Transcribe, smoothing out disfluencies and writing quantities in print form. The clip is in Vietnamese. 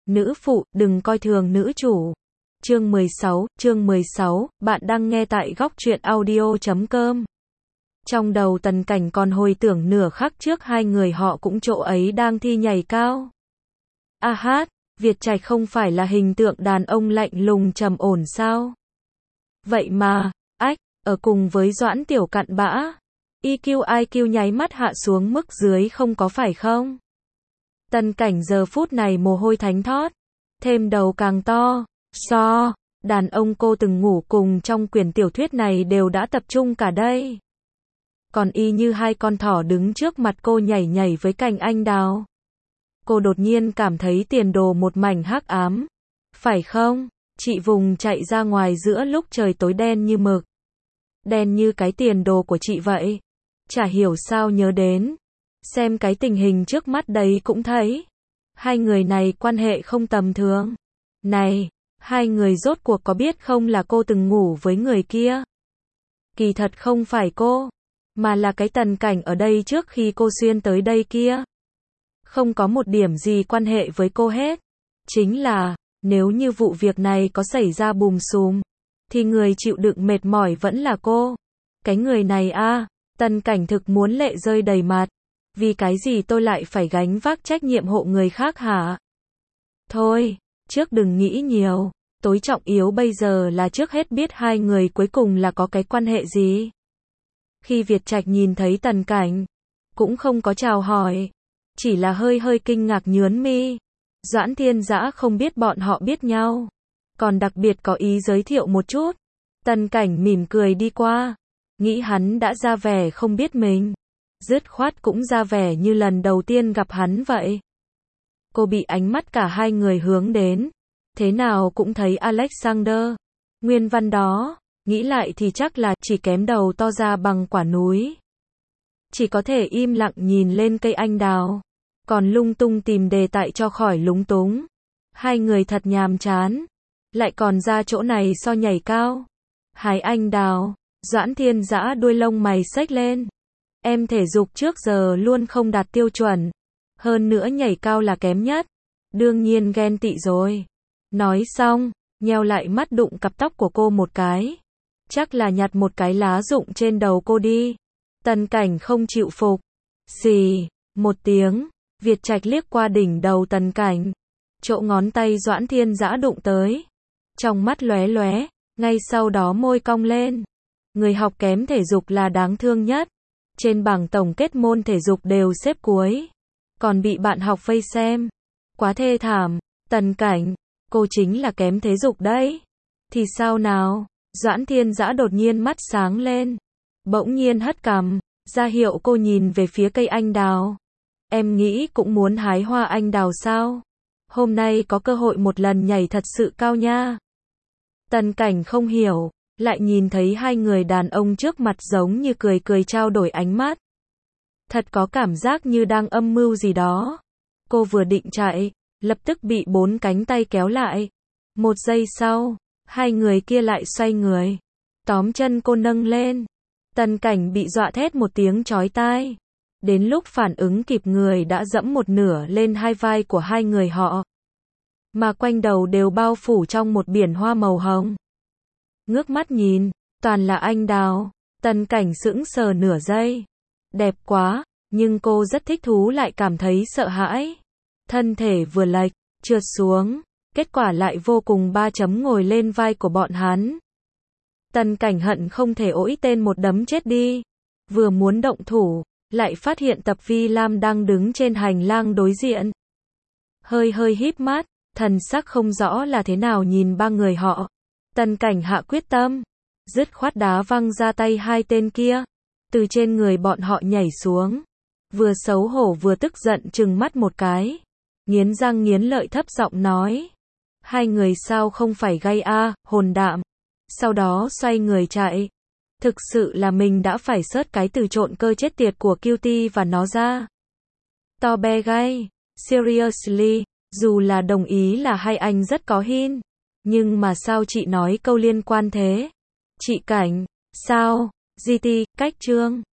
Nữ phụ, đừng coi thường nữ chủ. Chương 16, bạn đang nghe tại góc truyện audio.com. Trong đầu Tần Cảnh còn hồi tưởng nửa khắc trước hai người họ cũng chỗ ấy đang thi nhảy cao. A hát, Việt Trạch không phải là hình tượng đàn ông lạnh lùng trầm ổn sao? Vậy mà, ở cùng với Doãn Tiểu cặn bã. EQ IQ nháy mắt hạ xuống mức dưới không có phải không? Tần Cảnh giờ phút này mồ hôi thánh thót, thêm đầu càng to. Đàn ông cô từng ngủ cùng trong quyển tiểu thuyết này đều đã tập trung cả đây. Còn y như hai con thỏ đứng trước mặt cô nhảy nhảy với cành anh đào. Cô đột nhiên cảm thấy tiền đồ một mảnh hắc ám. Phải không? Chị vùng chạy ra ngoài giữa lúc trời tối đen như mực. Đen như cái tiền đồ của chị vậy. Chả hiểu sao nhớ đến. Xem cái tình hình trước mắt đấy cũng thấy. Hai người này quan hệ không tầm thường. Này, hai người rốt cuộc có biết không là cô từng ngủ với người kia? Kỳ thật không phải cô, mà là cái Tần Cảnh ở đây trước khi cô xuyên tới đây kia. Không có một điểm gì quan hệ với cô hết. Chính là, nếu như vụ việc này có xảy ra bùm xùm, thì người chịu đựng mệt mỏi vẫn là cô. Cái người này Tần Cảnh thực muốn lệ rơi đầy mặt. Vì cái gì tôi lại phải gánh vác trách nhiệm hộ người khác hả? Thôi, trước đừng nghĩ nhiều. Tối trọng yếu bây giờ là trước hết biết hai người cuối cùng là có cái quan hệ gì. Khi Việt Trạch nhìn thấy Tần Cảnh, cũng không có chào hỏi, chỉ là hơi hơi kinh ngạc nhướng mi. Doãn Thiên Dã không biết bọn họ biết nhau, còn đặc biệt có ý giới thiệu một chút. Tần Cảnh mỉm cười đi qua, nghĩ hắn đã ra vẻ không biết mình, dứt khoát cũng ra vẻ như lần đầu tiên gặp hắn vậy. Cô bị ánh mắt cả hai người hướng đến, thế nào cũng thấy Alexander. Nguyên văn đó, nghĩ lại thì chắc là chỉ kém đầu to ra bằng quả núi. Chỉ có thể im lặng nhìn lên cây anh đào, còn lung tung tìm đề tài cho khỏi lúng túng. Hai người thật nhàm chán, lại còn ra chỗ này so nhảy cao. Hái anh đào, Doãn Thiên Dã đuôi lông mày xếch lên. Em thể dục trước giờ luôn không đạt tiêu chuẩn, hơn nữa nhảy cao là kém nhất. Đương nhiên ghen tị rồi. Nói xong, nheo lại mắt đụng cặp tóc của cô một cái. Chắc là nhặt một cái lá rụng trên đầu cô đi. Tần Cảnh không chịu phục. Xì, một tiếng, Việt Trạch liếc qua đỉnh đầu Tần Cảnh. Chỗ ngón tay Doãn Thiên Dã đụng tới. Trong mắt lóe lóe, ngay sau đó môi cong lên. Người học kém thể dục là đáng thương nhất. Trên bảng tổng kết môn thể dục đều xếp cuối. Còn bị bạn học vây xem. Quá thê thảm. Tần Cảnh, cô chính là kém thể dục đấy. Thì sao nào? Doãn Thiên Dã đột nhiên mắt sáng lên. Bỗng nhiên hất cằm, ra hiệu cô nhìn về phía cây anh đào. Em nghĩ cũng muốn hái hoa anh đào sao? Hôm nay có cơ hội một lần nhảy thật sự cao nha. Tần Cảnh không hiểu, lại nhìn thấy hai người đàn ông trước mặt giống như cười cười trao đổi ánh mắt. Thật có cảm giác như đang âm mưu gì đó. Cô vừa định chạy, lập tức bị bốn cánh tay kéo lại. Một giây sau, hai người kia lại xoay người, tóm chân cô nâng lên. Tần Cảnh bị dọa thét một tiếng chói tai. Đến lúc phản ứng kịp người đã dẫm một nửa lên hai vai của hai người họ. Mà quanh đầu đều bao phủ trong một biển hoa màu hồng. Ngước mắt nhìn, toàn là anh đào. Tần Cảnh sững sờ nửa giây. Đẹp quá, nhưng cô rất thích thú lại cảm thấy sợ hãi. Thân thể vừa lệch, trượt xuống. Kết quả lại vô cùng ba chấm ngồi lên vai của bọn hắn. Tần Cảnh hận không thể ỗi tên một đấm chết đi. Vừa muốn động thủ, lại phát hiện Tập Vi Lam đang đứng trên hành lang đối diện. Hơi hơi híp mắt, thần sắc không rõ là thế nào nhìn ba người họ. Tần Cảnh hạ quyết tâm, dứt khoát đá văng ra tay hai tên kia. Từ trên người bọn họ nhảy xuống. Vừa xấu hổ vừa tức giận trừng mắt một cái. Nghiến răng nghiến lợi thấp giọng nói. Hai người sao không phải gay hồn đạm. Sau đó xoay người chạy. Thực sự là mình đã phải sớt cái từ trộn cơ chết tiệt của Cutie và nó ra. To be gay. Seriously, dù là đồng ý là hai anh rất có hin. Nhưng mà sao chị nói câu liên quan thế? Chị Cảnh, sao? GT, cách chương.